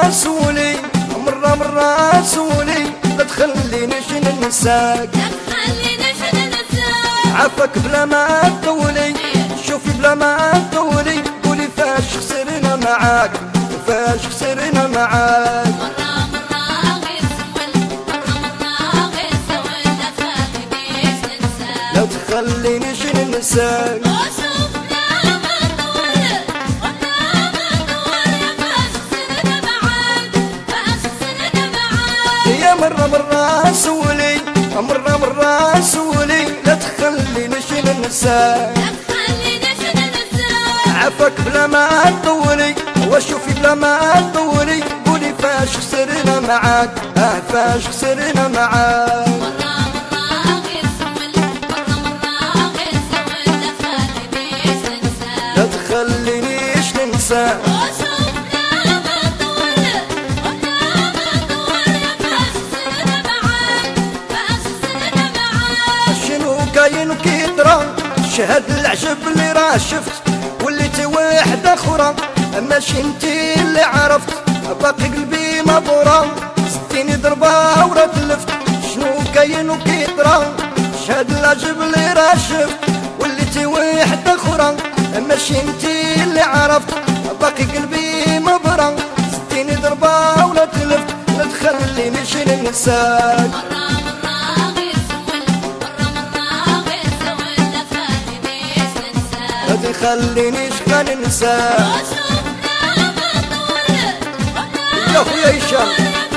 سولي مرة مرة سولي لا تخلينيش ننساك عفاك بلا ما تطولي شوفي بلا ما تطولي قولي فاش خسرنا معاك فاش خسرنا معاك لا تخلينيش ننساك يا مرة مرة سولي مرة مرة سولي لا تخلينيش ننساك عفاك بلا ما تطولي وشوفي بلا ما تطولي قولي فاش خسرنا معاك فاش خسرنا معاك لا تخلينيش ننساك شنو كاين وكيطرى شهد العجب اللي راه شفت وليتي واحدة اخرى ماشي انتي اللي عرفت باقي قلبي مبورة 60 ضربة ورا تلفت شنو كاين وكيطرى شهد العجب اللي راه شفت وليتي واحدة اخرى ماشي انتي اللي عرفت باقي قلبي مبرة 60 ضربة ورا تلفت لا تخلينيش ننساك لا تخلينيش ننساك يا خويا هشام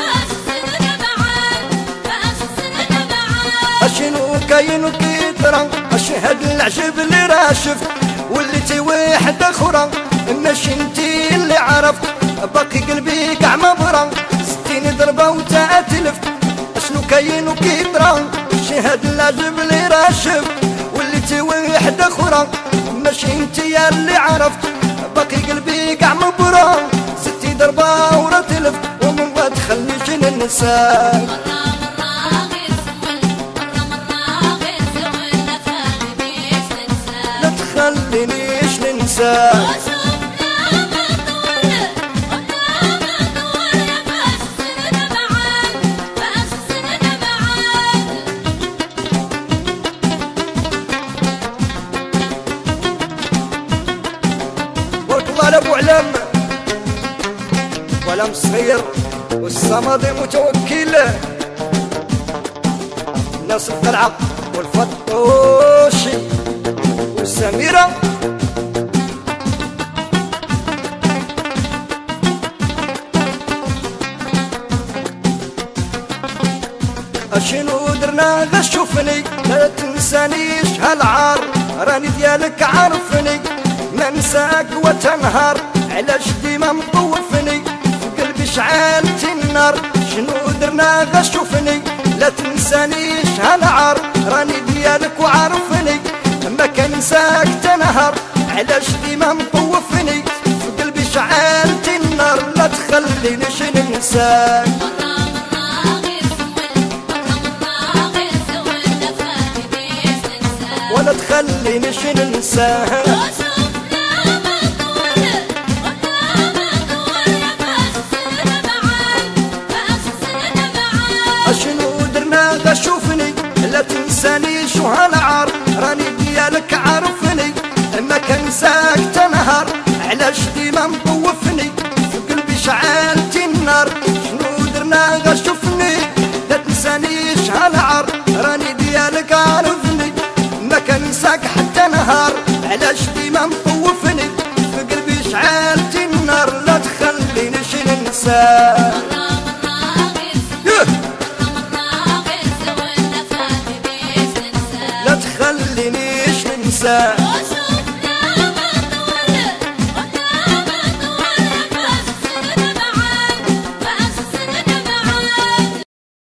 شنو كاين وكيطرى اشهد العجب اللي راه شفت وليتي واحدة اخرى ماشي انتي اللي عرفت باقي قلبي كاع مبرة 60 ضربة وتلفت شنو كاين وكيطرى شهد العجب اللي راه شفت وليتي واحدة اخرى ماشي انتي اللي عرفت باقي قلبي كاع مبرة 60 ضربة ورا تلفت وما تخليش ننساك لا تخلينيش ننساك على ابو علام ولم صغير والصمد متوكل الناس القلعه والفطوشي والسميره شنو درنا غا شوفني لا تنسانيش هالعار راني ديالك عارفني ما نساك وتنهار علاش ديما مطوفني في قلبي شعلتي النار شنو درنا غا شوفني لا تنسانيش هالعار راني ديالك وعارفني ما كنساك تنهار علاش ديما مطوفني في قلبي شعلتي النار لا تخلينيش ننساك ولا تخلينيش ننساك شنو درنا غا شوفني لا تنسانيش وهالعار راني ديالك عارفني ما كنساك تنهار علاش ديما مطوفني في قلبي شعلتي النار شنو درنا غا شوفني لا تنسانيش هالعار راني ديالك عارفني ما كنساك حتى نهار علاش ديما مطوفني في قلبي شعلتي النار لا تخلينيش ننساك لا تخلينيش ننساك